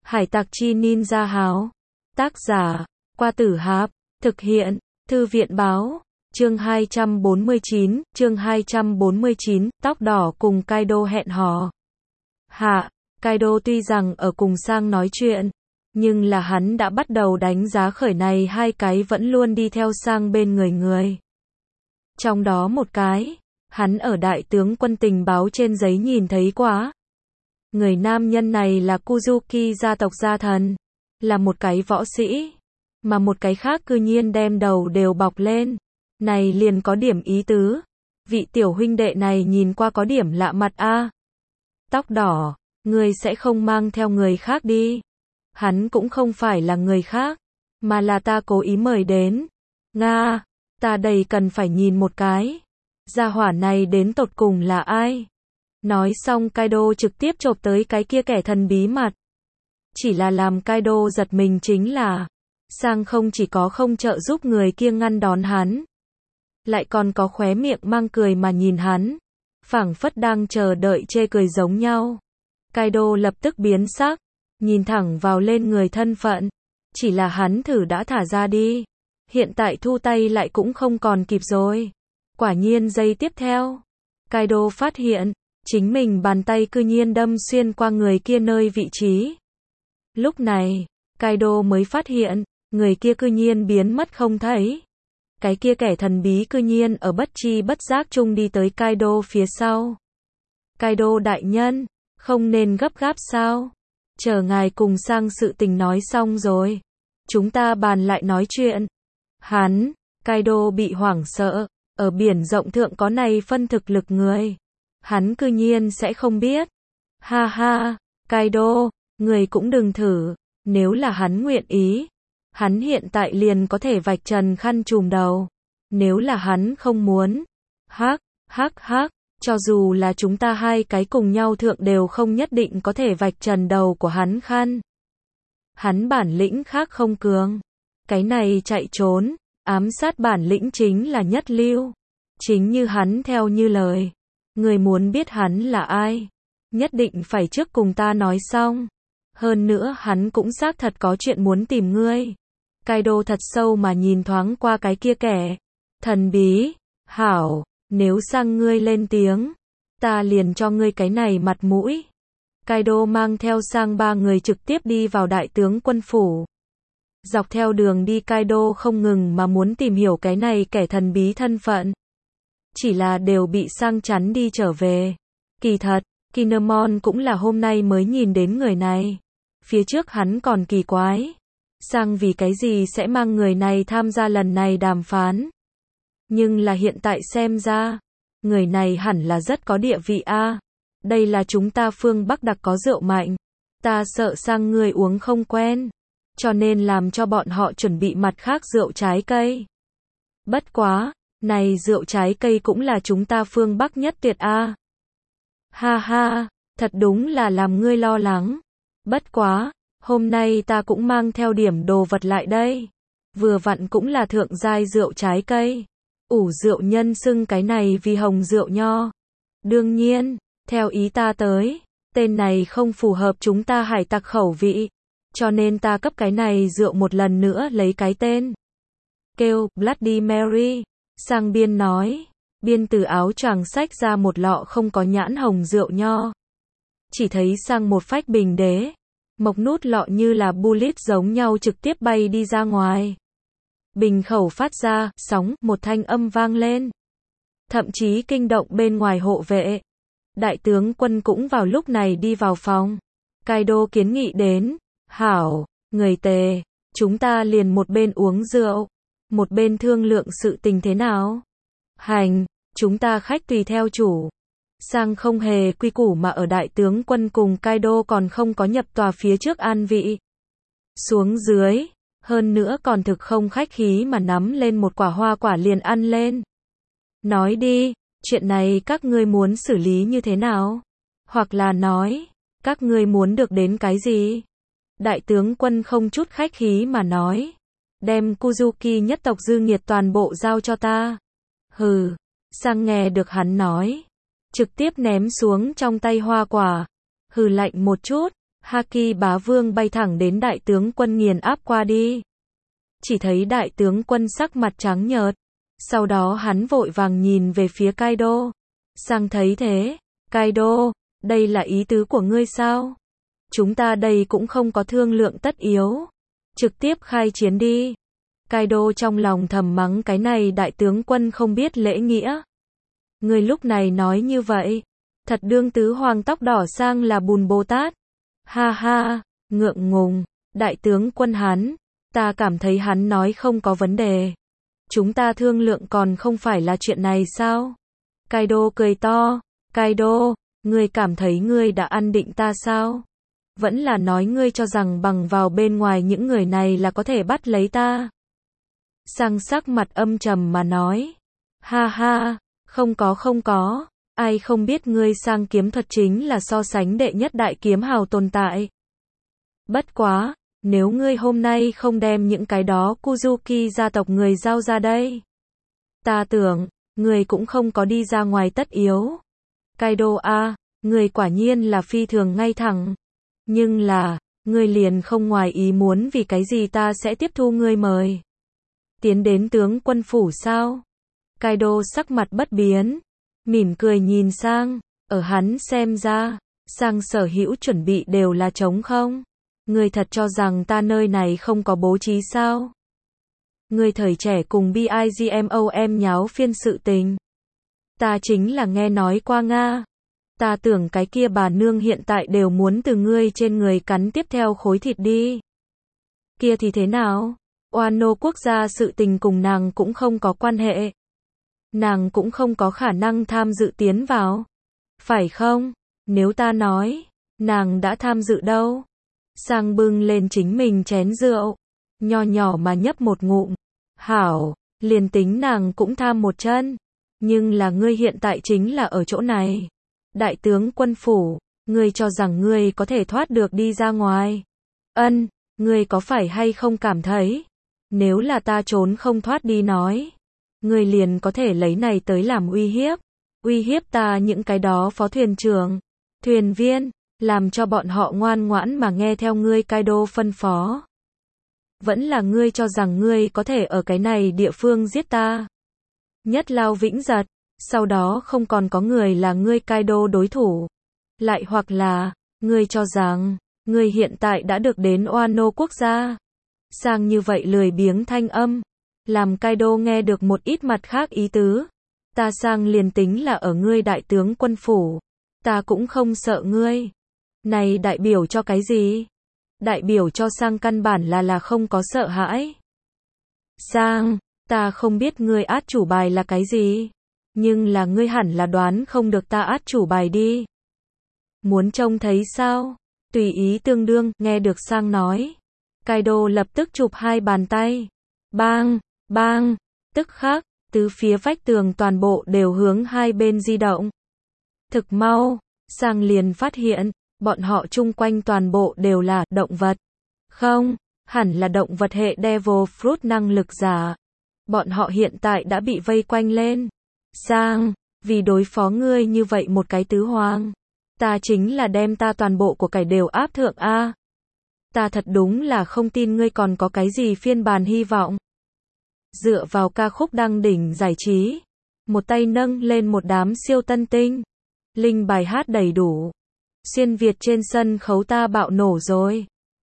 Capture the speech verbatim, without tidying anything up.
Hải tặc chi ninja háo. Tác giả, Qua Tử Hạp. Thực hiện, Thư viện báo. Chương hai trăm bốn mươi chín, chương hai trăm bốn mươi chín, tóc đỏ cùng Kaido hẹn hò. Hạ, Kaido tuy rằng ở cùng Sang nói chuyện, nhưng là hắn đã bắt đầu đánh giá khởi này hai cái vẫn luôn đi theo Sang bên người người. Trong đó một cái, hắn ở đại tướng quân tình báo trên giấy nhìn thấy quá. Người nam nhân này là Kuzuki gia tộc gia thần, là một cái võ sĩ, mà một cái khác cư nhiên đem đầu đều bọc lên. Này liền có điểm ý tứ. Vị tiểu huynh đệ này nhìn qua có điểm lạ mặt a. Tóc đỏ, ngươi sẽ không mang theo người khác đi. Hắn cũng không phải là người khác, mà là ta cố ý mời đến. Nga, ta đây cần phải nhìn một cái. Gia hỏa này đến tột cùng là ai? Nói xong Kaido trực tiếp chộp tới cái kia kẻ thần bí mặt. Chỉ là làm Kaido giật mình chính là, Sang không chỉ có không trợ giúp người kia ngăn đón hắn, lại còn có khóe miệng mang cười mà nhìn hắn, phảng phất đang chờ đợi chê cười giống nhau. Kaido lập tức biến sắc, nhìn thẳng vào lên người thân phận, chỉ là hắn thử đã thả ra đi, hiện tại thu tay lại cũng không còn kịp rồi. Quả nhiên giây tiếp theo, Kaido phát hiện, chính mình bàn tay cư nhiên đâm xuyên qua người kia nơi vị trí. Lúc này, Kaido mới phát hiện, người kia cư nhiên biến mất không thấy. Cái kia kẻ thần bí cư nhiên ở bất chi bất giác chung đi tới Kaido phía sau. Kaido đại nhân, không nên gấp gáp sao? Chờ ngài cùng Sang sự tình nói xong rồi, chúng ta bàn lại nói chuyện. Hắn, Kaido bị hoảng sợ, ở biển rộng thượng có này phân thực lực người. Hắn cư nhiên sẽ không biết. Ha ha, Kaido, người cũng đừng thử, nếu là hắn nguyện ý, hắn hiện tại liền có thể vạch trần khăn trùm đầu. Nếu là hắn không muốn, hắc, hắc hắc, cho dù là chúng ta hai cái cùng nhau thượng đều không nhất định có thể vạch trần đầu của hắn khăn. Hắn bản lĩnh khác không cường. Cái này chạy trốn, ám sát bản lĩnh chính là nhất lưu. Chính như hắn theo như lời. Người muốn biết hắn là ai, nhất định phải trước cùng ta nói xong. Hơn nữa hắn cũng xác thật có chuyện muốn tìm ngươi. Kaido thật sâu mà nhìn thoáng qua cái kia kẻ thần bí. Hảo, nếu Sang ngươi lên tiếng, ta liền cho ngươi cái này mặt mũi. Kaido mang theo Sang ba người trực tiếp đi vào đại tướng quân phủ. Dọc theo đường đi Kaido không ngừng mà muốn tìm hiểu cái này kẻ thần bí thân phận. Chỉ là đều bị Sang chắn đi trở về. Kỳ thật, Kinemon cũng là hôm nay mới nhìn đến người này. Phía trước hắn còn kỳ quái. Sang vì cái gì sẽ mang người này tham gia lần này đàm phán. Nhưng là hiện tại xem ra, người này hẳn là rất có địa vị a. Đây là chúng ta phương Bắc đặc có rượu mạnh. Ta sợ Sang ngươi uống không quen, cho nên làm cho bọn họ chuẩn bị mặt khác rượu trái cây. Bất quá, này rượu trái cây cũng là chúng ta phương Bắc nhất tuyệt a. Ha ha, thật đúng là làm ngươi lo lắng. Bất quá, hôm nay ta cũng mang theo điểm đồ vật lại đây. Vừa vặn cũng là thượng giai rượu trái cây. Ủ rượu nhân xưng cái này vì hồng rượu nho. Đương nhiên, theo ý ta tới, tên này không phù hợp chúng ta hải tặc khẩu vị. Cho nên ta cấp cái này rượu một lần nữa lấy cái tên. Kêu, Bloody Mary. Sang biên nói, biên từ áo choàng xách ra một lọ không có nhãn hồng rượu nho. Chỉ thấy Sang một phách bình đế, mộc nút lọ như là bullet giống nhau trực tiếp bay đi ra ngoài. Bình khẩu phát ra, sóng, một thanh âm vang lên. Thậm chí kinh động bên ngoài hộ vệ. Đại tướng quân cũng vào lúc này đi vào phòng. Kaido kiến nghị đến, hảo, người Tề, chúng ta liền một bên uống rượu, một bên thương lượng sự tình thế nào. Hành, chúng ta khách tùy theo chủ. Sang không hề quy củ mà ở đại tướng quân cùng Kaido còn không có nhập tòa phía trước an vị. Xuống dưới, hơn nữa còn thực không khách khí mà nắm lên một quả hoa quả liền ăn lên. Nói đi, chuyện này các ngươi muốn xử lý như thế nào? Hoặc là nói, các ngươi muốn được đến cái gì? Đại tướng quân không chút khách khí mà nói, đem Kuzuki nhất tộc dư nghiệt toàn bộ giao cho ta. Hừ, Sang nghe được hắn nói, trực tiếp ném xuống trong tay hoa quả, hừ lạnh một chút, Haki bá vương bay thẳng đến đại tướng quân nghiền áp qua đi. Chỉ thấy đại tướng quân sắc mặt trắng nhợt. Sau đó hắn vội vàng nhìn về phía Kaido. Sang thấy thế, Kaido, đây là ý tứ của ngươi sao? Chúng ta đây cũng không có thương lượng tất yếu. Trực tiếp khai chiến đi. Kaido trong lòng thầm mắng cái này đại tướng quân không biết lễ nghĩa. Ngươi lúc này nói như vậy. Thật đương tứ hoàng tóc đỏ sang là bùn Bồ Tát. Ha ha, ngượng ngùng, đại tướng quân hắn. Ta cảm thấy hắn nói không có vấn đề. Chúng ta thương lượng còn không phải là chuyện này sao? Kaido cười to. Kaido, ngươi cảm thấy ngươi đã ăn định ta sao? Vẫn là nói ngươi cho rằng bằng vào bên ngoài những người này là có thể bắt lấy ta? Sang sắc mặt âm trầm mà nói. Ha ha, không có không có. Ai không biết ngươi Sang kiếm thuật chính là so sánh đệ nhất đại kiếm hào tồn tại. Bất quá, nếu ngươi hôm nay không đem những cái đó Kuzuki gia tộc người giao ra đây. Ta tưởng, ngươi cũng không có đi ra ngoài tất yếu. Kaido a, ngươi quả nhiên là phi thường ngay thẳng. Nhưng là, ngươi liền không ngoài ý muốn vì cái gì ta sẽ tiếp thu ngươi mời. Tiến đến tướng quân phủ sao? Kaido sắc mặt bất biến. Mỉm cười nhìn Sang, ở hắn xem ra, Sang sở hữu chuẩn bị đều là trống không. Ngươi thật cho rằng ta nơi này không có bố trí sao? Ngươi thời trẻ cùng Bigmom nháo phiên sự tình. Ta chính là nghe nói qua Nga. Ta tưởng cái kia bà nương hiện tại đều muốn từ ngươi trên người cắn tiếp theo khối thịt đi. Kia thì thế nào? Wano quốc gia sự tình cùng nàng cũng không có quan hệ. Nàng cũng không có khả năng tham dự tiến vào. Phải không? Nếu ta nói, nàng đã tham dự đâu? Sang bưng lên chính mình chén rượu. Nho nhỏ mà nhấp một ngụm. Hảo, liền tính nàng cũng tham một chân. Nhưng là ngươi hiện tại chính là ở chỗ này. Đại tướng quân phủ, ngươi cho rằng ngươi có thể thoát được đi ra ngoài. Ân, ngươi có phải hay không cảm thấy? Nếu là ta trốn không thoát đi nói. Ngươi liền có thể lấy này tới làm uy hiếp. Uy hiếp ta những cái đó phó thuyền trưởng, thuyền viên, làm cho bọn họ ngoan ngoãn mà nghe theo ngươi Kaido phân phó. Vẫn là ngươi cho rằng ngươi có thể ở cái này địa phương giết ta. Nhất lao vĩnh giật, sau đó không còn có người là ngươi Kaido đối thủ. Lại hoặc là, ngươi cho rằng, ngươi hiện tại đã được đến Wano quốc gia. Sang như vậy lười biếng thanh âm. Làm Kaido nghe được một ít mặt khác ý tứ. Ta Sang liền tính là ở ngươi đại tướng quân phủ. Ta cũng không sợ ngươi. Này đại biểu cho cái gì? Đại biểu cho Sang căn bản là là không có sợ hãi. Sang, ta không biết ngươi át chủ bài là cái gì. Nhưng là ngươi hẳn là đoán không được ta át chủ bài đi. Muốn trông thấy sao? Tùy ý tương đương, nghe được Sang nói. Kaido lập tức chụp hai bàn tay. Bang, bang, tức khắc, tứ phía vách tường toàn bộ đều hướng hai bên di động. Thực mau, Sang liền phát hiện, bọn họ chung quanh toàn bộ đều là động vật. Không, hẳn là động vật hệ Devil Fruit năng lực giả. Bọn họ hiện tại đã bị vây quanh lên. Sang, vì đối phó ngươi như vậy một cái tứ hoàng, ta chính là đem ta toàn bộ của cải đều áp thượng a. Ta thật đúng là không tin ngươi còn có cái gì phiên bản hy vọng. Dựa vào ca khúc đăng đỉnh giải trí, một tay nâng lên một đám siêu tân tinh, linh bài hát đầy đủ. Xuyên Việt trên sân khấu ta bạo nổ rồi.